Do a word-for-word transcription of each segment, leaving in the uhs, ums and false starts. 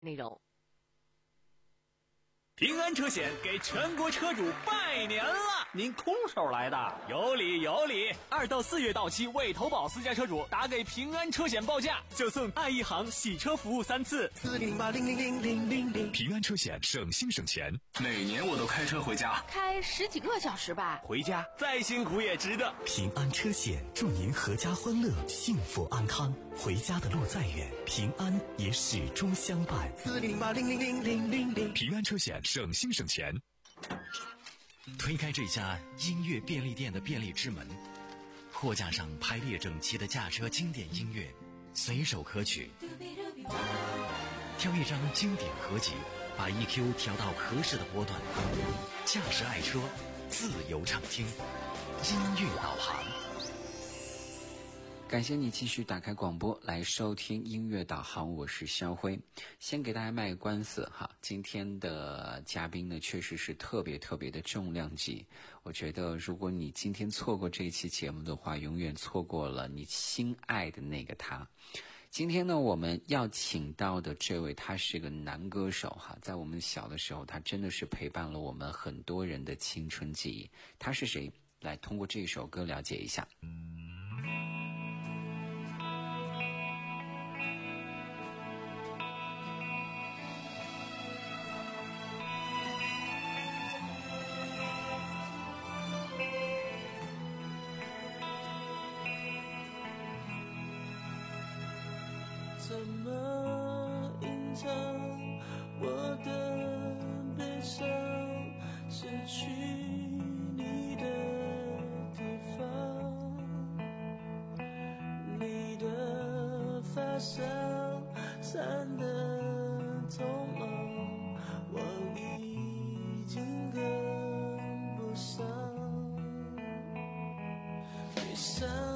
内容。 平安车险给全国车主拜年了！ 您空手来的？ 有理有理！二到四月到期未投保私家车主，打给平安车险报价，就送爱一行洗车服务三次。 四零八零零零零零零。 平安车险省心省钱。 每年我都开车回家， 开十几个小时吧。 回家再辛苦也值得。 平安车险祝您阖家欢乐，幸福安康。回家的路再远，平安也始终相伴。 四零八零零零零零零。 平安车险省心省钱。 推开这家音乐便利店的便利之门，货架上排列整齐的驾车经典音乐，随手可取。挑一张经典合集，把 E Q 调到合适的波段，驾驶爱车，自由畅听，音乐导航。 感谢你继续打开广播来收听音乐导航，我是肖辉。先给大家卖个关子哈，今天的嘉宾呢确实是特别特别的重量级。我觉得如果你今天错过这一期节目的话，永远错过了你心爱的那个他。今天呢我们要请到的这位，他是个男歌手哈，在我们小的时候他真的是陪伴了我们很多人的青春记忆。他是谁？来通过这首歌了解一下。 怎么隐藏我的悲伤？失去你的地方，你的发香散得匆忙，我已经跟不上。闭上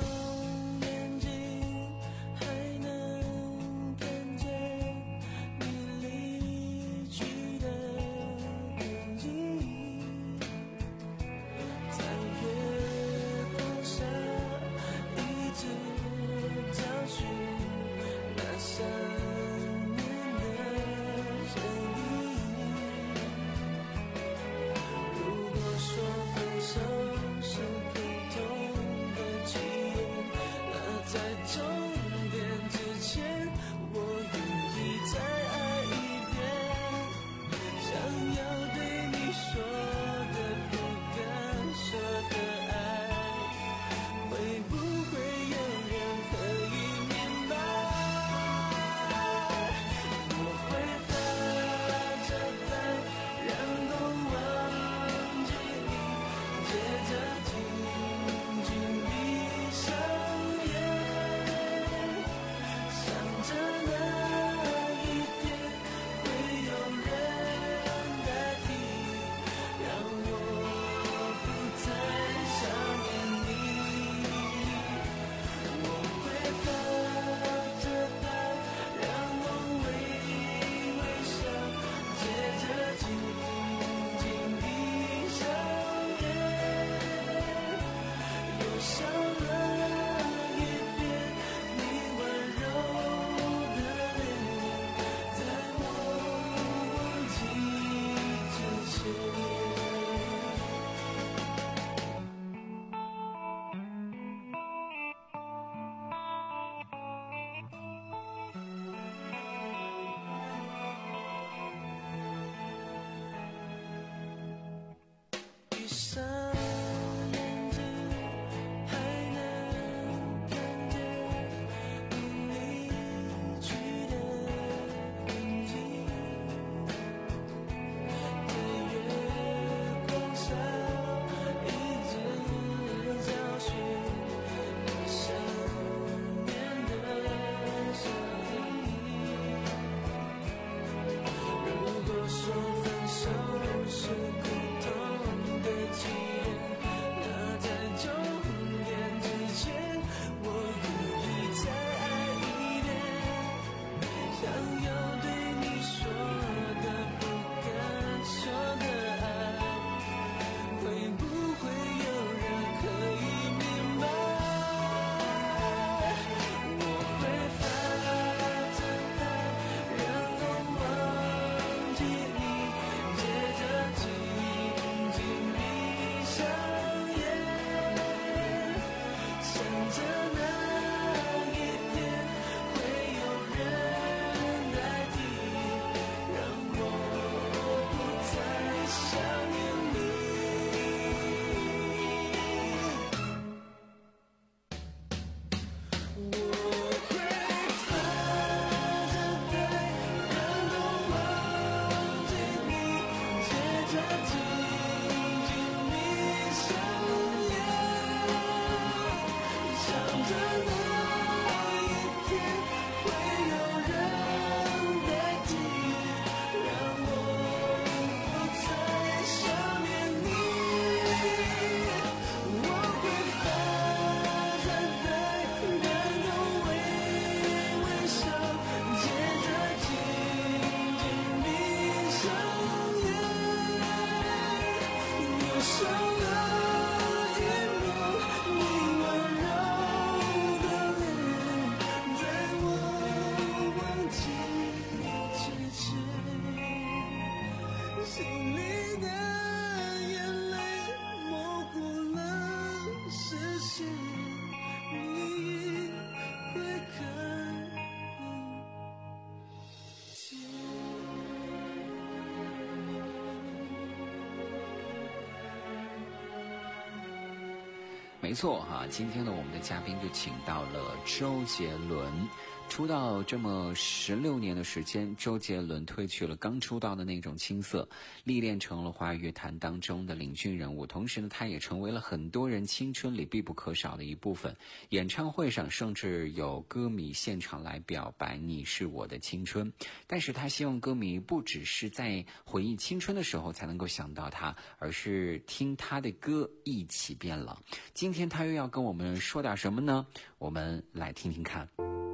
闭上眼睛，还没错哈，今天呢，我们的嘉宾就请到了周杰伦。出道这么十六年的时间，周杰伦褪去了刚出道的那种青涩，历练成了华语乐坛当中的领军人物。同时呢，他也成为了很多人青春里必不可少的一部分。演唱会上甚至有歌迷现场来表白你是我的青春，但是他希望歌迷不只是在回忆青春的时候才能够想到他，而是听他的歌一起变老。今天他又要跟我们说点什么呢？我们来听听看。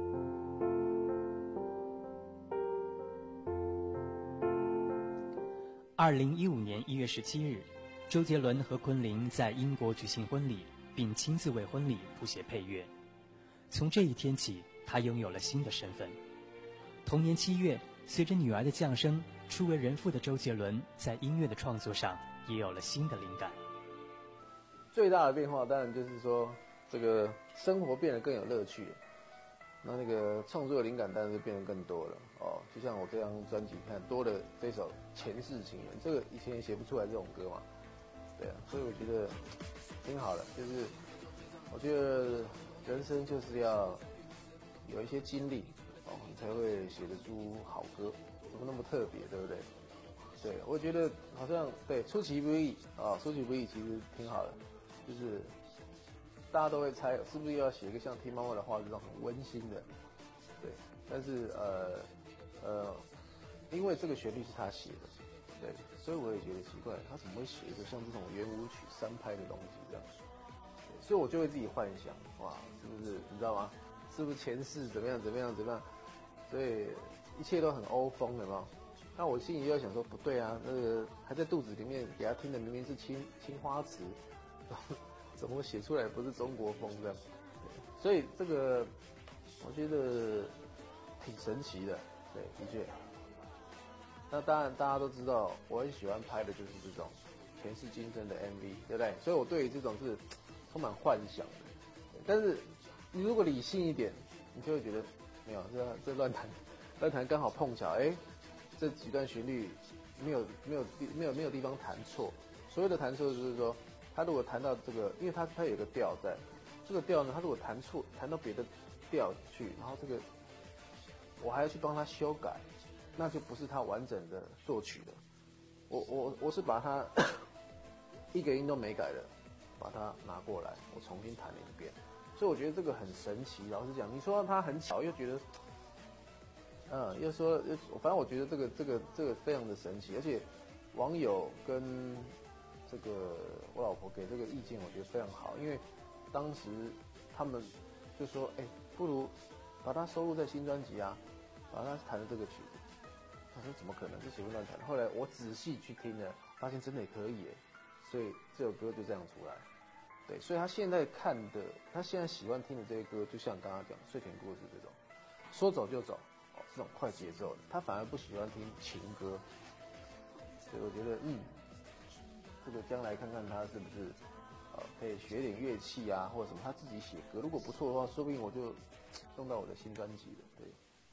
二零一五年一月十七日，周杰伦和昆凌在英国举行婚礼，并亲自为婚礼谱写配乐。从这一天起，他拥有了新的身份。同年七月，随着女儿的降生，初为人父的周杰伦在音乐的创作上也有了新的灵感。 最大的变化当然就是说，这个生活变得更有乐趣了。那那个创作的灵感当然是变得更多了哦，就像我这张专辑看多了这首《前世情人》，这个以前也写不出来这种歌嘛，对啊，所以我觉得挺好的。就是我觉得人生就是要有一些经历哦，你才会写得出好歌，怎么那么特别，对不对？对，我觉得好像对出其不意啊、哦，出其不意其实挺好的，就是大家都会猜是不是要写一个像听妈妈的话这种很温馨的，对，但是呃呃，因为这个旋律是他写的，对，所以我也觉得奇怪，他怎么会写一个像这种圆舞曲三拍的东西这样？对，所以我就会自己幻想，哇，是不是你知道吗？是不是前世怎么样怎么样怎么样？所以一切都很欧风，有没有？那我心里就在想说，不对啊，那个还在肚子里面给他听的明明是青青花瓷。怎么写出来不是中国风这样？所以这个我觉得挺神奇的，对，的确。那当然大家都知道，我很喜欢拍的就是这种前世今生的 M V， 对不对？所以我对于这种是充满幻想的。但是你如果理性一点，你就会觉得没有，这这乱弹，乱弹刚好碰巧，哎，这几段旋律没有没有没有没有地方弹错。所谓的弹错就是说，他如果弹到这个，因为他他有个调在，这个调呢，他如果弹错，弹到别的调去，然后这个我还要去帮他修改，那就不是他完整的作曲了。我我我是把它一个音都没改的，把它拿过来，我重新弹了一遍。所以我觉得这个很神奇。老实讲，你说它很巧，又觉得，嗯，又说，又反正我觉得这个这个这个非常的神奇，而且网友跟这个我老婆给这个意见，我觉得非常好，因为当时他们就说，哎、欸，不如把它收录在新专辑啊，把它弹的这个曲子。他说怎么可能？这随便乱弹。后来我仔细去听了，发现真的也可以耶，所以这首歌就这样出来。对，所以他现在看的，他现在喜欢听的这些歌，就像刚刚讲睡前故事这种，说走就走哦，这种快节奏的，他反而不喜欢听情歌。所以我觉得，嗯。这个将来看看他是不是，呃，可以学点乐器啊，或者什么，他自己写歌。如果不错的话，说不定我就用到我的新专辑了。对。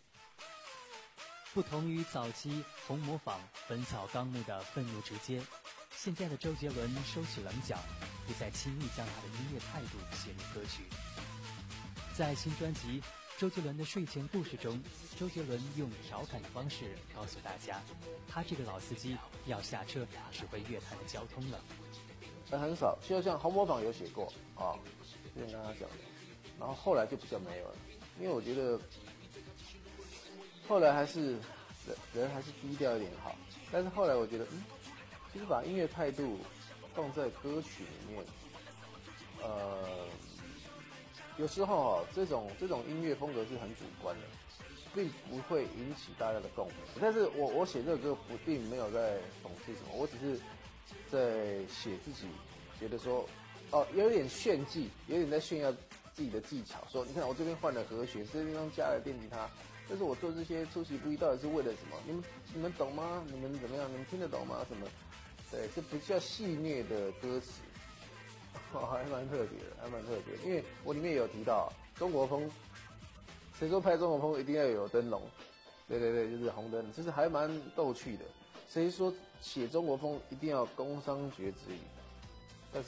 不同于早期红模仿、本草纲目的愤怒直接，现在的周杰伦收起棱角，不再轻易将他的音乐态度写入歌曲。在新专辑《周杰伦的睡前故事》中，周杰伦用调侃的方式告诉大家，他这个老司机要下车指挥乐坛的交通了。 但很少，就像红模仿有写过啊，之前跟他讲的，然后后来就比较没有了，因为我觉得后来还是人人还是低调一点好。但是后来我觉得，嗯，其实把音乐态度放在歌曲里面，呃。有时候哦，这种这种音乐风格是很主观的，并不会引起大家的共鸣。但是我我写这个歌不并没有在讽刺什么，我只是在写自己觉得说，哦，有点炫技，有点在炫耀自己的技巧。说你看我这边换了和弦，这地方加了电吉他，但是我做这些出其不意到底是为了什么？你们你们懂吗？你们怎么样？你们听得懂吗？什么？对，这不叫戏谑的歌词。哦，还蛮特别的，还蛮特别的，因为我里面有提到中国风，谁说拍中国风一定要有灯笼？对对对，就是红灯，其实还蛮逗趣的。谁说写中国风一定要工商角徵羽？但是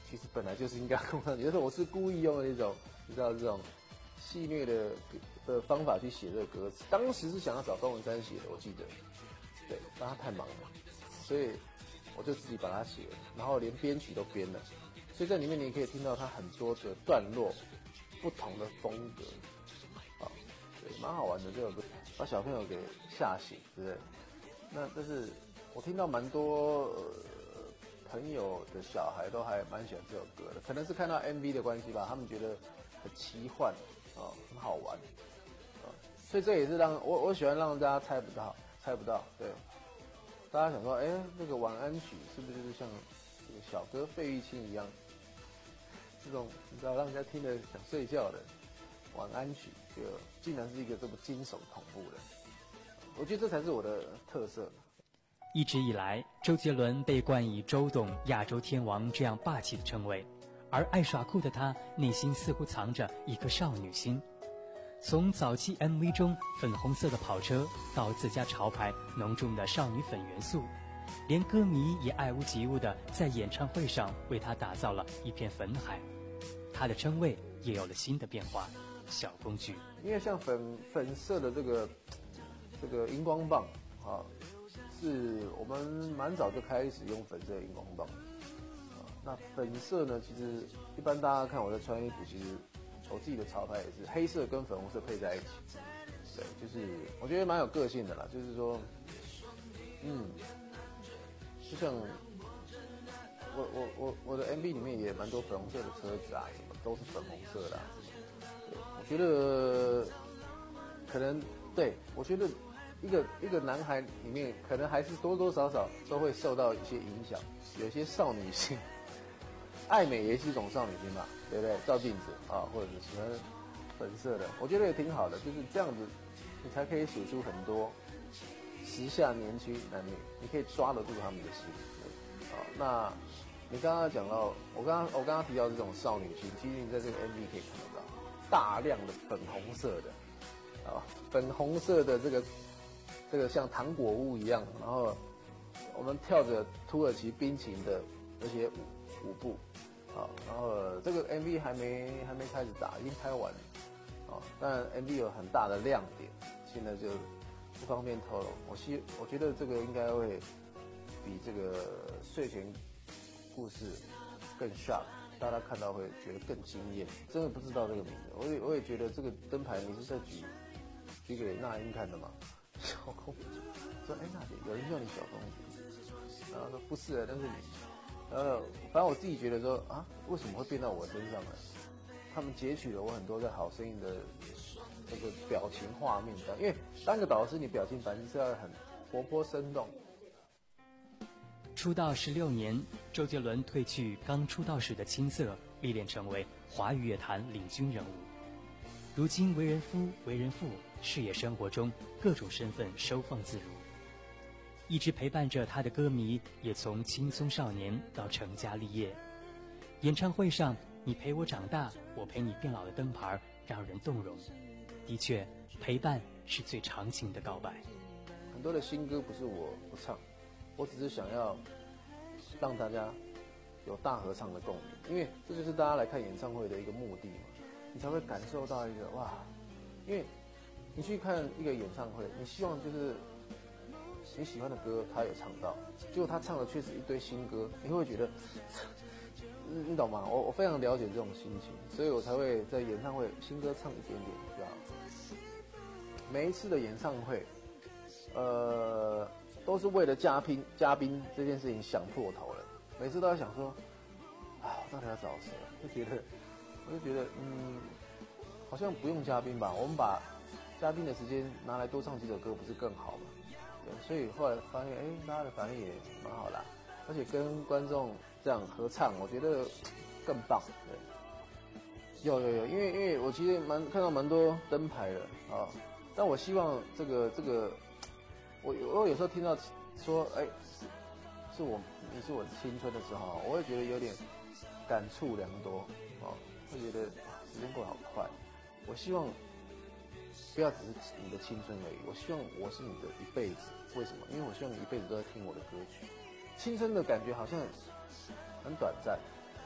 其实本来就是应该空上去，但是我是故意用那种你知道这种戏谑的的方法去写这个歌词。当时是想要找方文山写的，我记得，对，但他太忙了，所以我就自己把它写了，然后连编曲都编了。所以在里面你可以听到他很多的段落，不同的风格，啊，对，蛮好玩的这首歌，把小朋友给吓醒，对不对？那但是我听到蛮多。呃朋友的小孩都还蛮喜欢这首歌的，可能是看到 M V 的关系吧，他们觉得很奇幻啊、哦，很好玩啊、哦，所以这也是让我我喜欢让大家猜不到，猜不到，对，大家想说，哎，那个晚安曲是不是就是像这个小哥费玉清一样，这种你知道让人家听得想睡觉的晚安曲，就竟然是一个这么惊悚恐怖的，我觉得这才是我的特色。 一直以来，周杰伦被冠以周董、亚洲天王这样霸气的称谓，而爱耍酷的他内心似乎藏着一颗少女心。从早期 M V 中粉红色的跑车到自家潮牌浓重的少女粉元素，连歌迷也爱屋及乌地在演唱会上为他打造了一片粉海。他的称谓也有了新的变化，小工具。 因为像粉粉色的这个这个荧光棒啊。是我们蛮早就开始用粉色的荧光棒，啊，那粉色呢，其实一般大家看我在穿衣服，其实我自己的潮牌也是黑色跟粉红色配在一起，对，就是我觉得蛮有个性的啦，就是说，嗯，就像我我我我的 M V 里面也蛮多粉红色的车子啊，什么都是粉红色的、啊，对，我觉得可能对我觉得。一个一个男孩里面，可能还是多多少少都会受到一些影响，有些少女心，爱美也是一种少女心嘛，对不对？照镜子啊，或者是喜欢粉色的，我觉得也挺好的，就是这样子，你才可以数出很多时下年轻男女，你可以抓得住他们的心。啊，那你刚刚讲到，我刚刚我刚刚提到这种少女心，其实你在这个 M V 可以看得到大量的粉红色的，啊，粉红色的这个。这个像糖果屋一样，然后我们跳着土耳其冰情的那些舞舞步，啊，然后这个 M V 还没还没开始打，已经拍完了，啊，但 M V 有很大的亮点，现在就不方便透露。我希我觉得这个应该会比这个睡前故事更 sharp， 大家看到会觉得更惊艳。真的不知道这个名字，我也我也觉得这个灯牌你是在举举给那英看的吗？小公主说：“哎，娜姐，有人叫你小公主。”然后说：“不是，但是你……呃，反正我自己觉得说啊，为什么会变到我身上呢？他们截取了我很多在好声音的这个表情画面的，因为当个导师，你表情反正是要很活泼生动。” 出道十六年，周杰伦褪去刚出道时的青涩，历练成为华语乐坛领军人物。如今为人夫、为人父，事业生活中各种身份收放自如，一直陪伴着他的歌迷也从轻松少年到成家立业。演唱会上你陪我长大，我陪你变老的灯牌让人动容。的确，陪伴是最长情的告白。 很多的新歌不是我不唱，我只是想要让大家有大合唱的共鸣，因为这就是大家来看演唱会的一个目的嘛，你才会感受到一个哇，因为你去看一个演唱会，你希望就是你喜欢的歌他有唱到，结果他唱的却是一堆新歌，你会不会觉得，你懂吗？我我非常了解这种心情，所以我才会在演唱会新歌唱一点点就好。每一次的演唱会，呃，都是为了嘉宾嘉宾这件事情想破头了，每次都在想说，啊，我到底要找谁？就觉得，我就觉得，嗯，好像不用嘉宾吧，我们把嘉宾的时间拿来多唱几首歌，不是更好吗？对，所以后来发现，哎，大家的反应也蛮好啦，而且跟观众这样合唱，我觉得更棒。对，有有有，因为因为我其实蛮看到蛮多灯牌的啊，但我希望这个这个，我我有时候听到说，哎，是是我你是我青春的时候，我会觉得有点感触良多哦，会觉得时间过得好快。我希望不要只是你的青春而已，我希望我是你的一辈子。为什么？因为我希望你一辈子都在听我的歌曲。青春的感觉好像很短暂，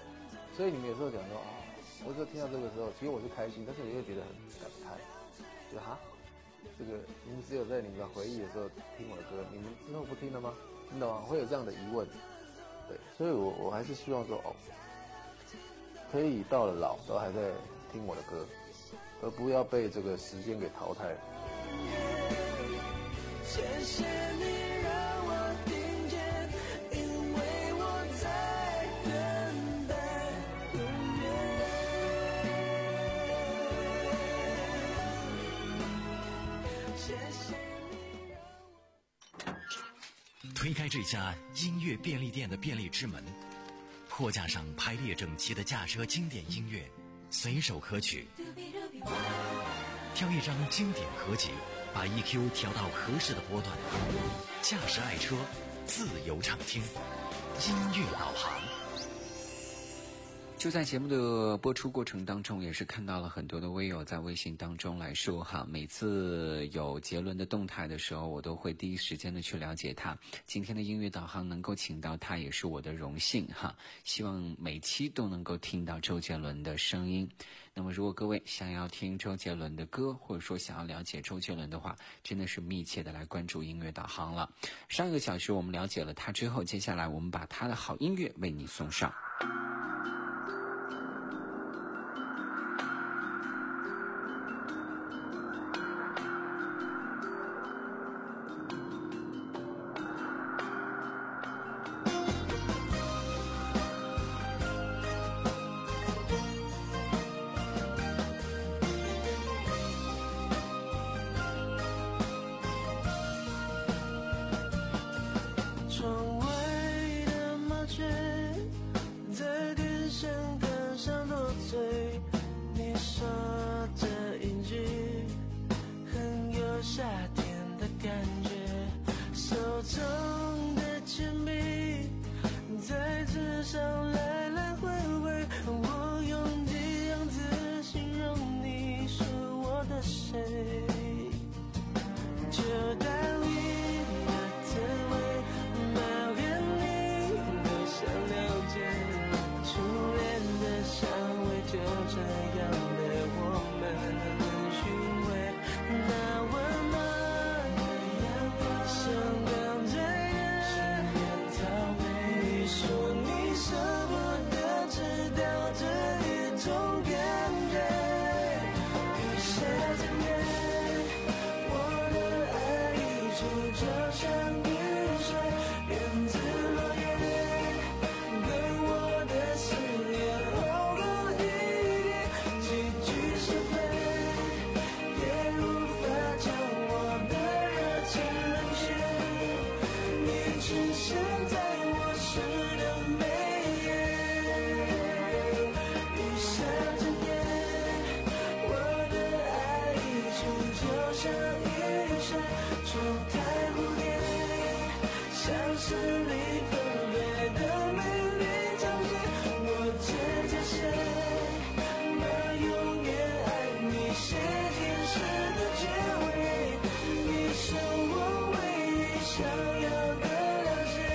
所以你们有时候讲说啊，我就听到这个时候，其实我是开心，但是你会觉得很感慨，就哈，这个你们只有在你们回忆的时候听我的歌，你们之后不听了吗？你懂吗？会有这样的疑问，对，所以我我还是希望说哦，可以到了老都还在听我的歌，而不要被这个时间给淘汰了。 谢谢你让我听见，因为我在等待永远。谢谢你让我推开这家音乐便利店的便利之门，货架上排列整齐的驾车经典音乐，随手可取。挑一张经典合集，把 E Q 调到合适的波段，驾驶爱车，自由畅听，音乐导航。 就在节目的播出过程当中，也是看到了很多的微友在微信当中来说哈，每次有杰伦的动态的时候，我都会第一时间的去了解他。今天的音乐导航能够请到他，也是我的荣幸哈。希望每期都能够听到周杰伦的声音。那么如果各位想要听周杰伦的歌，或者说想要了解周杰伦的话，真的是密切的来关注音乐导航了。上一个小时我们了解了他之后，接下来我们把他的好音乐为你送上。 窗外的麻雀在天上歌声多醉，你说这一句很有夏天的感觉，手中的铅笔在纸上来来回回，我用几样字形容你是我的谁，就当你就这样的我们很虚伪，那温暖的阳光像刚醉人，你说你舍不得知道这一种感觉，雨下整夜，我的爱溢出就像雨水，源自落叶，跟我的思念厚过几句是非，也无法将我的热情冷却，你出现在我诗的每页，雨下整夜，我的爱溢出就像雨水，出太蝴蝶，像是离分别的美丽场景，我直接写永远爱你，写天使的结尾，你是我唯一想要的了解。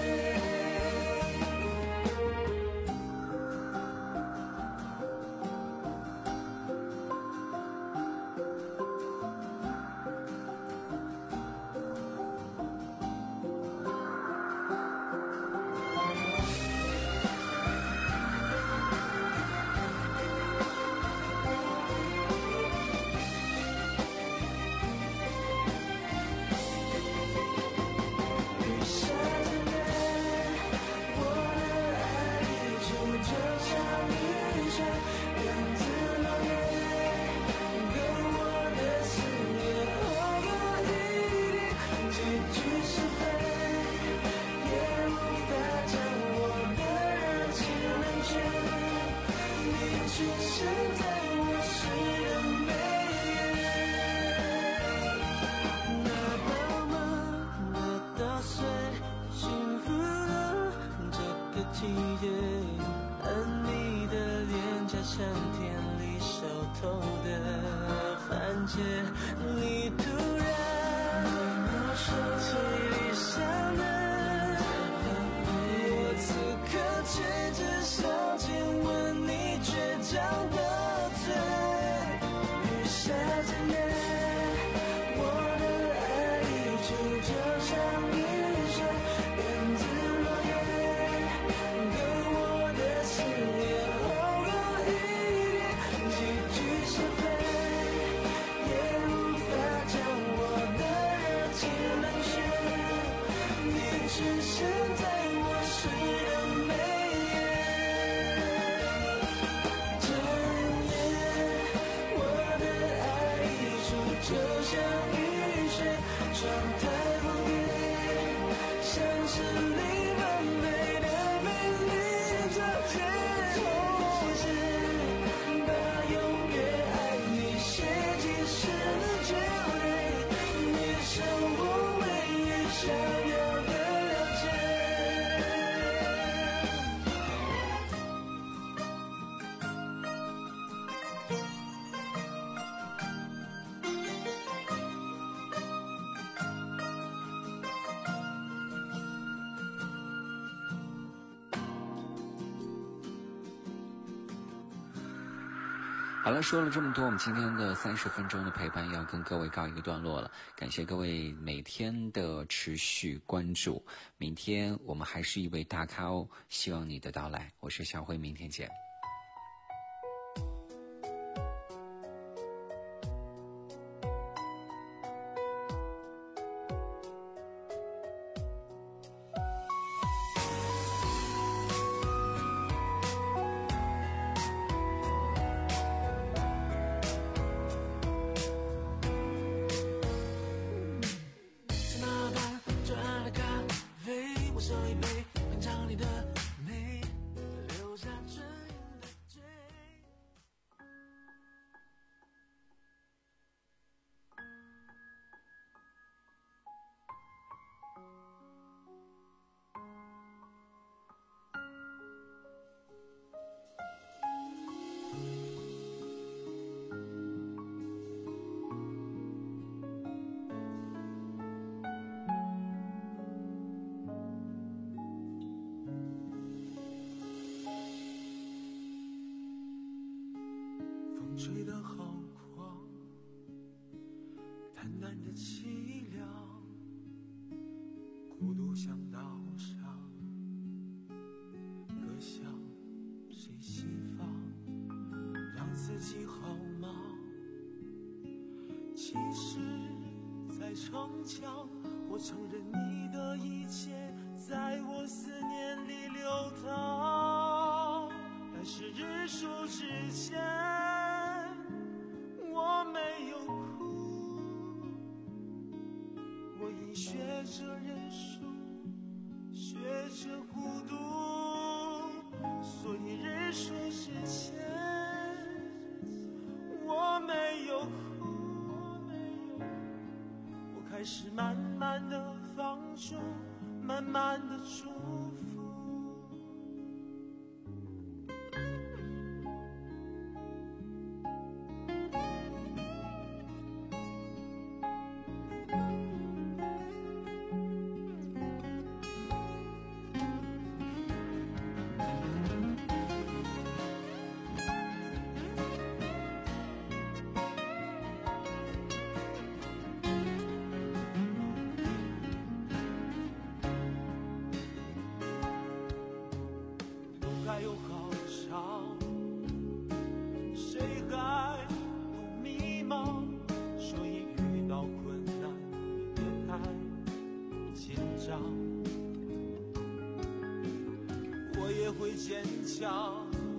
你突然说最理想的，我此刻却只想亲吻。 好了，说了这么多，我们今天的三十分钟的陪伴要跟各位告一个段落了。感谢各位每天的持续关注，明天我们还是一位大咖哦，希望你的到来。我是小辉，明天见。 吹得好狂，淡淡的凄凉，孤独像岛上，各向谁西方，让自己好吗？其实在逞强，我承认你的一切在我思念里流淌，但是日出之前我没有哭，我已学着认输，学着孤独，所以日出之前我没有哭，我开始慢慢的放纵，慢慢的祝福。还有好长，谁还不迷茫？所以遇到困难别太紧张，我也会坚强，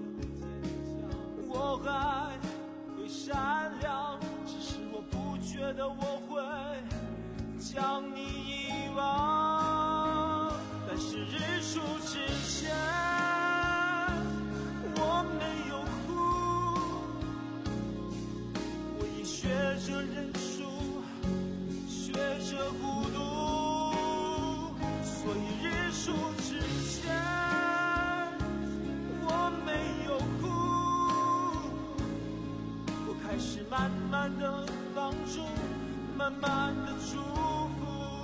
我还会善良，只是我不觉得我会将你遗忘。但是日出之前我没有哭，我已学着认输，学着孤独，所以日出之前我没有哭，我开始慢慢的放纵，慢慢的祝福。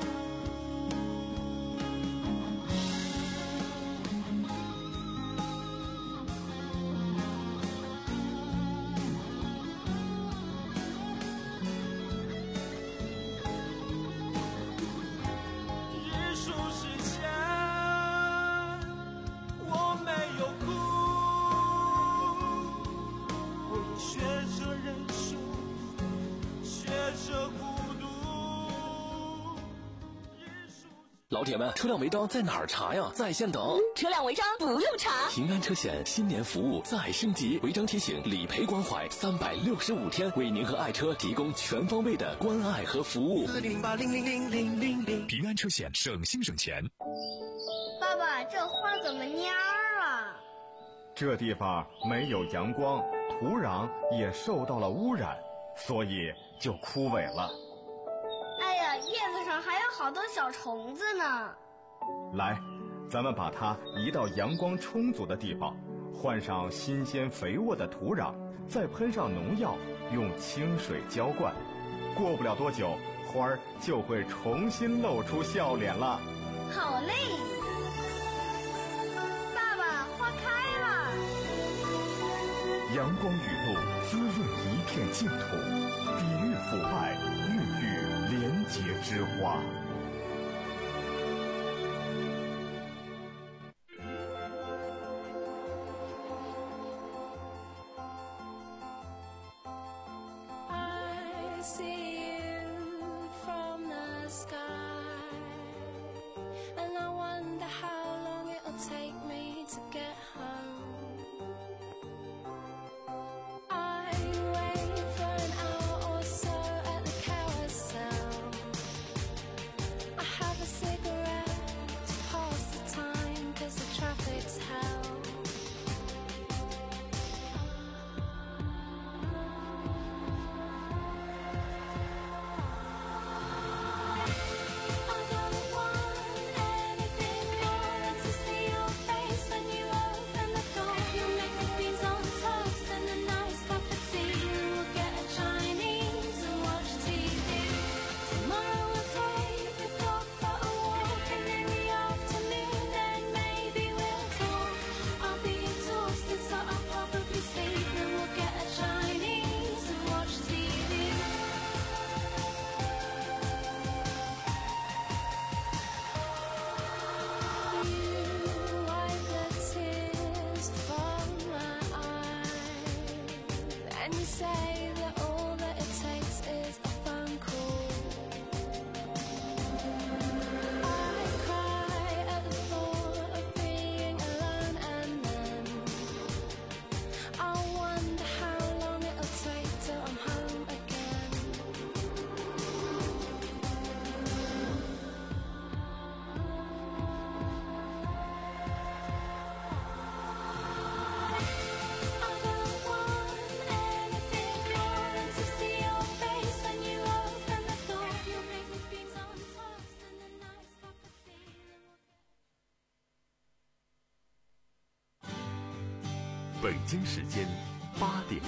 老铁们，车辆违章在哪儿查呀？在线等。 车辆违章不用查。 平安车险新年服务再升级，违章提醒、理赔关怀，三百六十五天为您和爱车提供全方位的关爱和服务。 四零八零零零零零零。 平安车险省心省钱。 爸爸，这花怎么蔫儿了？ 这地方没有阳光，土壤也受到了污染，所以就枯萎了。 哎呀，叶子上还有好多小虫子呢。 来，咱们把它移到阳光充足的地方，换上新鲜肥沃的土壤，再喷上农药，用清水浇灌。过不了多久，花儿就会重新露出笑脸了。 好嘞！爸爸，花开了！ 阳光雨露滋润一片净土，抵御腐败，孕育廉洁之花。 北京时间八点。